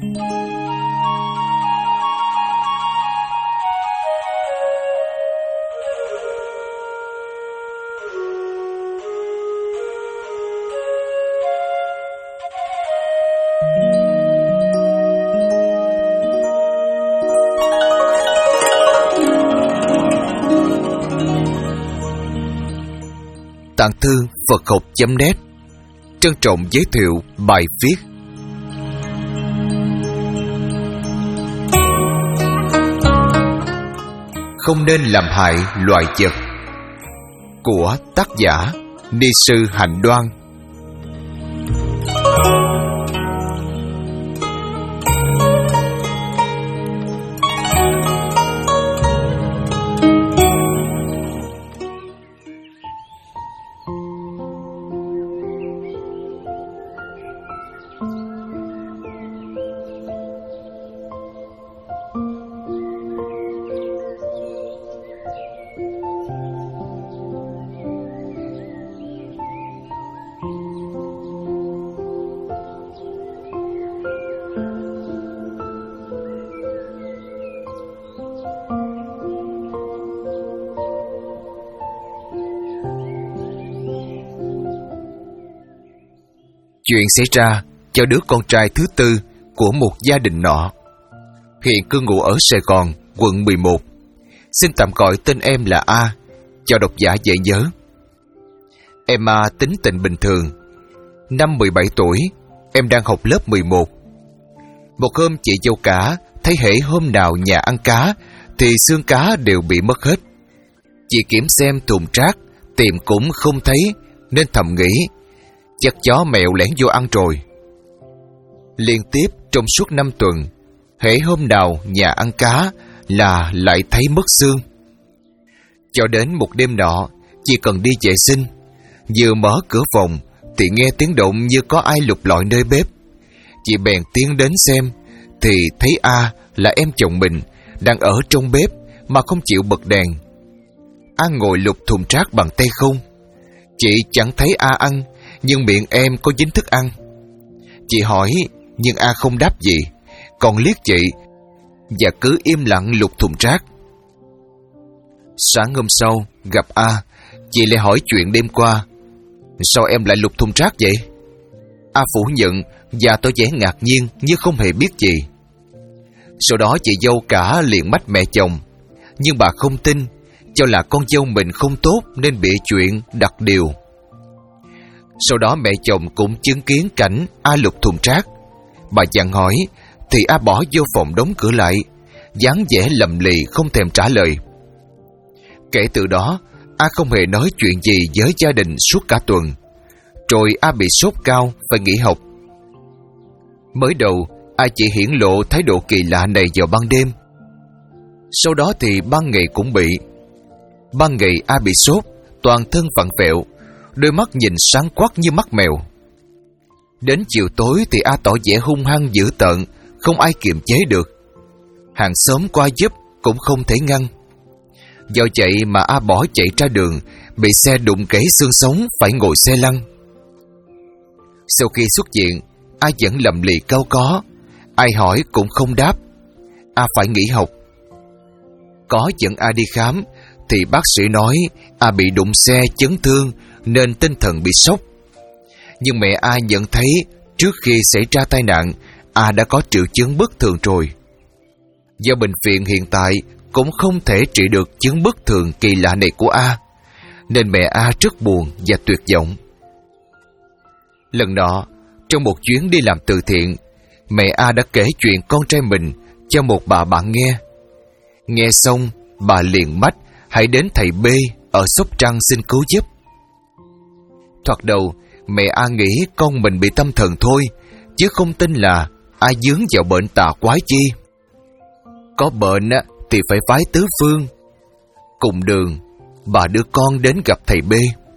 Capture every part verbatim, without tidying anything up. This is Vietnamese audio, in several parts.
Tạng thư Phật học chấm net trân trọng giới thiệu bài viết Không nên làm hại loài vật của tác giả Ni sư Hạnh Đoan. Chuyện xảy ra cho đứa con trai thứ tư của một gia đình nọ. Hiện cư ngụ ở Sài Gòn, quận mười một. Xin tạm gọi tên em là A, cho độc giả dễ nhớ. Em A tính tình bình thường. Năm mười bảy tuổi, em đang học lớp mười một. Một hôm chị dâu cả thấy hễ hôm nào nhà ăn cá thì xương cá đều bị mất hết. Chị kiểm xem thùng rác, tìm cũng không thấy, nên thầm nghĩ chắc chó mèo lẻn vô ăn rồi. Liên tiếp trong suốt năm tuần, hễ hôm nào nhà ăn cá là lại thấy mất xương. Cho đến một đêm nọ, chỉ cần đi vệ sinh, vừa mở cửa phòng thì nghe tiếng động như có ai lục lọi nơi bếp. Chị bèn tiến đến xem thì thấy A là em chồng mình đang ở trong bếp mà không chịu bật đèn. A ngồi lục thùng rác bằng tay không. Chị chẳng thấy A ăn, nhưng miệng em có dính thức ăn. Chị hỏi, nhưng A không đáp gì, còn liếc chị và cứ im lặng lục thùng rác. Sáng hôm sau gặp A, chị lại hỏi chuyện đêm qua. Sao em lại lục thùng rác vậy? A phủ nhận và tỏ vẻ ngạc nhiên như không hề biết gì. Sau đó chị dâu cả liền mách mẹ chồng, nhưng bà không tin, cho là con dâu mình không tốt nên bịa chuyện đặt điều. Sau đó mẹ chồng cũng chứng kiến cảnh A lục thùng rác. Bà dặn hỏi thì A bỏ vô phòng đóng cửa lại, dáng vẻ lầm lì không thèm trả lời. Kể từ đó, A không hề nói chuyện gì với gia đình suốt cả tuần. Rồi A bị sốt cao, phải nghỉ học. Mới đầu, A chỉ hiển lộ thái độ kỳ lạ này vào ban đêm. Sau đó thì ban ngày cũng bị. Ban ngày A bị sốt, toàn thân vặn vẹo, đôi mắt nhìn sáng quắc như mắt mèo. Đến chiều tối thì A tỏ vẻ hung hăng dữ tợn, không ai kiềm chế được. Hàng xóm qua giúp cũng không thể ngăn. Do vậy mà A bỏ chạy ra đường, bị xe đụng gãy xương sống, phải ngồi xe lăn. Sau khi xuất viện, A vẫn lầm lì cau có, ai hỏi cũng không đáp. A phải nghỉ học. Có dẫn A đi khám thì bác sĩ nói A bị đụng xe chấn thương nên tinh thần bị sốc. Nhưng mẹ A nhận thấy trước khi xảy ra tai nạn, A đã có triệu chứng bất thường rồi. Do bệnh viện hiện tại cũng không thể trị được chứng bất thường kỳ lạ này của A, nên mẹ A rất buồn và tuyệt vọng. Lần nọ, trong một chuyến đi làm từ thiện, mẹ A đã kể chuyện con trai mình cho một bà bạn nghe. Nghe xong, bà liền mách hãy đến thầy B ở Sóc Trăng xin cứu giúp. Thoạt đầu, mẹ A nghĩ con mình bị tâm thần thôi, chứ không tin là A dướng vào bệnh tà quái chi. Có bệnh thì phải phái tứ phương. Cùng đường, bà đưa con đến gặp thầy B.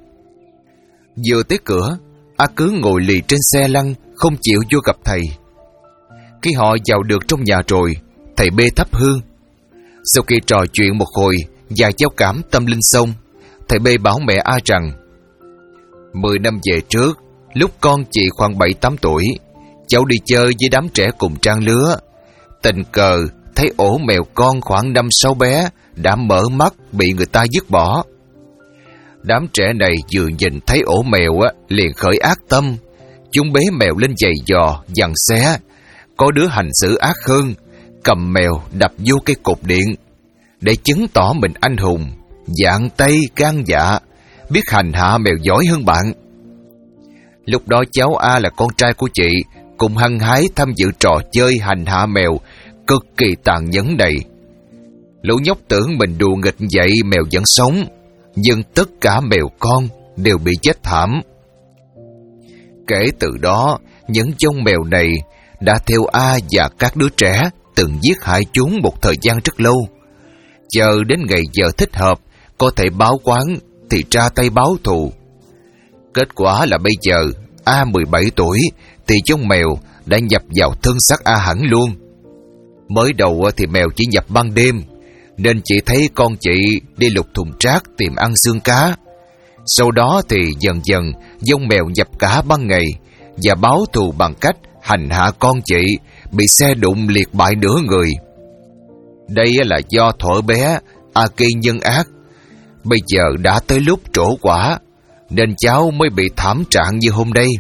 Vừa tới cửa, A cứ ngồi lì trên xe lăn, không chịu vô gặp thầy. Khi họ vào được trong nhà rồi, thầy B thắp hương. Sau khi trò chuyện một hồi và giao cảm tâm linh xong, thầy B bảo mẹ A rằng: Mười năm về trước, lúc con chị khoảng bảy tám tuổi, Cháu đi chơi với đám trẻ cùng trang lứa, tình cờ thấy ổ mèo con khoảng năm sáu bé đã mở mắt bị người ta dứt bỏ. Đám trẻ này vừa nhìn thấy ổ mèo á, liền khởi ác tâm. Chúng bế mèo lên giày dò, giằng xé. Có đứa hành xử ác hơn, cầm mèo đập vô cây cột điện để chứng tỏ mình anh hùng, dạng tay gan dạ, biết hành hạ mèo giỏi hơn bạn. Lúc đó cháu A là con trai của chị, cùng hăng hái tham dự trò chơi hành hạ mèo cực kỳ tàn nhẫn này. Lũ nhóc tưởng mình đùa nghịch vậy mèo vẫn sống, nhưng tất cả mèo con đều bị chết thảm. Kể từ đó, những giống mèo này đã theo A và các đứa trẻ từng giết hại chúng một thời gian rất lâu. Chờ đến ngày giờ thích hợp, có thể báo quán thì ra tay báo thù. Kết quả là bây giờ A mười bảy tuổi thì giống mèo đã nhập vào thân xác A hẳn luôn. Mới đầu thì mèo chỉ nhập ban đêm, nên chỉ thấy con chị đi lục thùng rác tìm ăn xương cá. Sau đó thì dần dần giống mèo nhập cả ban ngày và báo thù bằng cách hành hạ con chị bị xe đụng liệt bại nửa người. Đây là do thuở bé A Kỳ nhân ác. Bây giờ đã tới lúc trổ quả, nên cháu mới bị thảm trạng như hôm nay.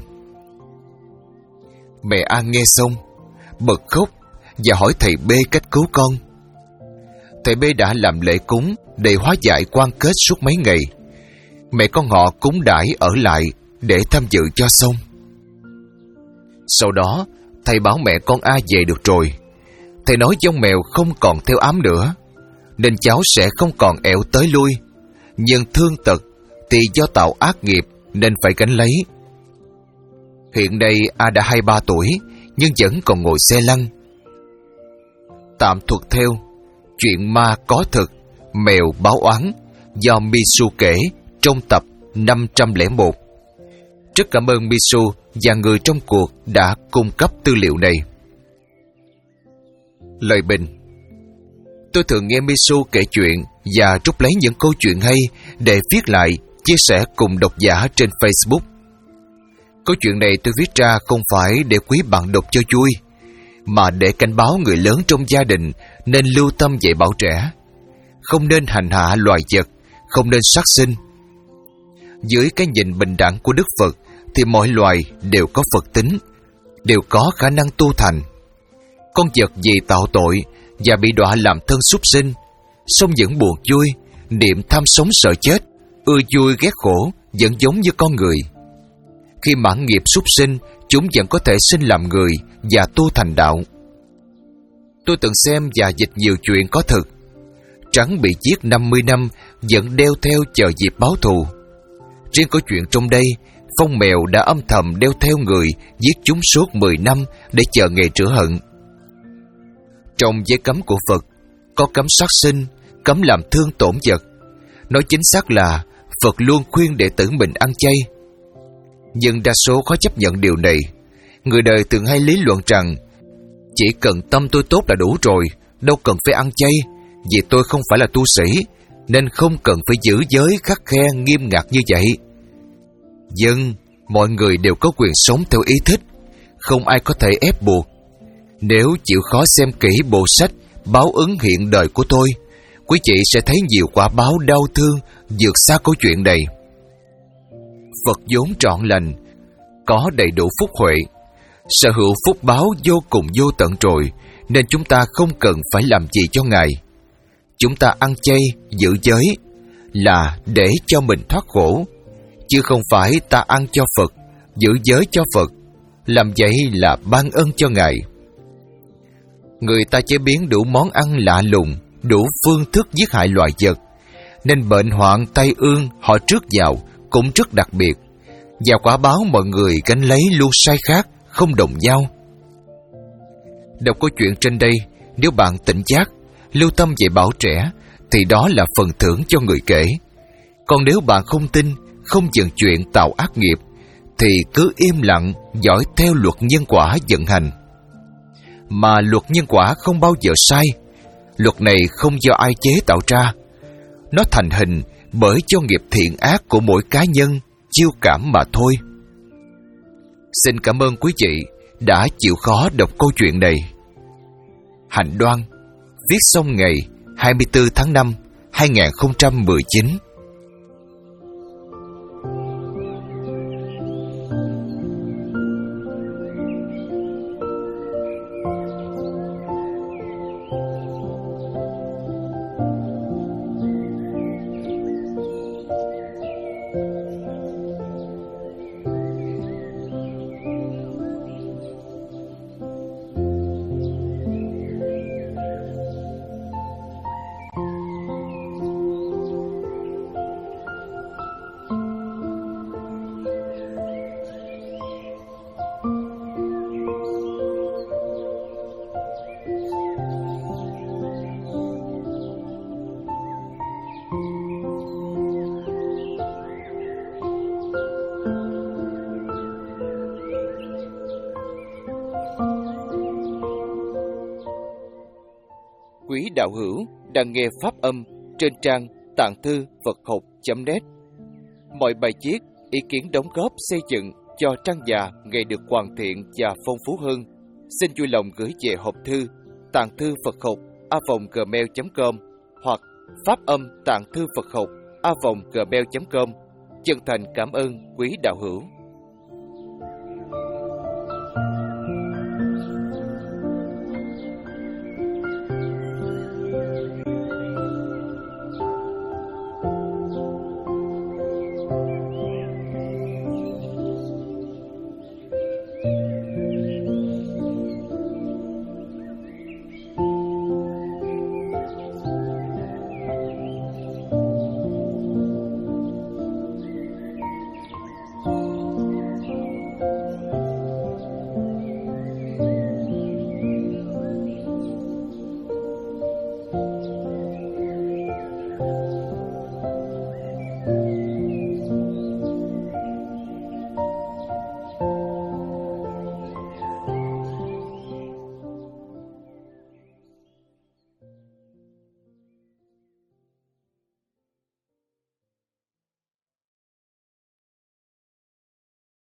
Mẹ A nghe xong bật khóc và hỏi thầy B cách cứu con. Thầy B đã làm lễ cúng để hóa giải quan kết suốt mấy ngày. Mẹ con họ cúng đãi ở lại để tham dự cho xong. Sau đó thầy bảo mẹ con A về được rồi. Thầy nói giống mèo không còn theo ám nữa, nên cháu sẽ không còn ẹo tới lui. Nhưng thương tật thì do tạo ác nghiệp nên phải gánh lấy. Hiện nay A đã hai mươi ba tuổi, nhưng vẫn còn ngồi xe lăn. Tạm thuật theo chuyện ma có thực, mèo báo oán do Misu kể trong tập năm trăm lẻ một. Rất cảm ơn Misu và người trong cuộc đã cung cấp tư liệu này. Lời bình: tôi thường nghe Misu kể chuyện và rút lấy những câu chuyện hay để viết lại, chia sẻ cùng độc giả trên Facebook. Câu chuyện này tôi viết ra không phải để quý bạn đọc cho vui, mà để cảnh báo người lớn trong gia đình nên lưu tâm dạy bảo trẻ. Không nên hành hạ loài vật, không nên sát sinh. Dưới cái nhìn bình đẳng của Đức Phật thì mọi loài đều có Phật tính, đều có khả năng tu thành. Con vật vì tạo tội và bị đọa làm thân súc sinh, song vẫn buồn vui, niệm tham sống sợ chết, ưa vui ghét khổ, vẫn giống như con người. Khi mãn nghiệp súc sinh, chúng vẫn có thể sinh làm người và tu thành đạo. Tôi từng xem và dịch nhiều chuyện có thực. Trắng bị giết năm mươi năm vẫn đeo theo chờ dịp báo thù. Riêng câu chuyện trong đây, Phong mèo đã âm thầm đeo theo người giết chúng suốt mười năm để chờ ngày rửa hận. Trong giới cấm của Phật có cấm sát sinh, cấm làm thương tổn vật. Nói chính xác là Phật luôn khuyên đệ tử mình ăn chay. Nhưng đa số khó chấp nhận điều này. Người đời thường hay lý luận rằng chỉ cần tâm tôi tốt là đủ rồi, đâu cần phải ăn chay, vì tôi không phải là tu sĩ, nên không cần phải giữ giới khắt khe nghiêm ngặt như vậy. Dân, mọi người đều có quyền sống theo ý thích, không ai có thể ép buộc. Nếu chịu khó xem kỹ bộ sách Báo ứng hiện đời của tôi, quý vị sẽ thấy nhiều quả báo đau thương vượt xa câu chuyện này. Phật vốn trọn lành, có đầy đủ phúc huệ, sở hữu phúc báo vô cùng vô tận rồi, nên chúng ta không cần phải làm gì cho Ngài. Chúng ta ăn chay, giữ giới là để cho mình thoát khổ, chứ không phải ta ăn cho Phật, giữ giới cho Phật. Làm vậy là ban ân cho Ngài. Người ta chế biến đủ món ăn lạ lùng, đủ phương thức giết hại loài vật, nên bệnh hoạn tai ương họ rước vào cũng rất đặc biệt, và quả báo mọi người gánh lấy luôn sai khác, không đồng nhau. Đọc câu chuyện trên đây, nếu bạn tỉnh giác, lưu tâm dạy bảo trẻ, thì đó là phần thưởng cho người kể. Còn nếu bạn không tin, không dừng chuyện tạo ác nghiệp, thì cứ im lặng dõi theo luật nhân quả vận hành. Mà luật nhân quả không bao giờ sai. Luật này không do ai chế tạo ra. Nó thành hình bởi cho nghiệp thiện ác của mỗi cá nhân chiêu cảm mà thôi. Xin cảm ơn quý vị đã chịu khó đọc câu chuyện này. Hạnh Đoan, viết xong ngày hai mươi tư tháng năm hai nghìn không trăm mười chín. Quý đạo hữu đang nghe pháp âm trên trang tạng thư Phật học chấm net. Mọi bài viết, ý kiến đóng góp xây dựng cho trang già ngày được hoàn thiện và phong phú hơn, xin vui lòng gửi về hộp thư tạng thư Phật học a vòng gmail chấm com hoặc pháp âm tạng thư Phật học a vòng gmail chấm com. Chân thành cảm ơn quý đạo hữu.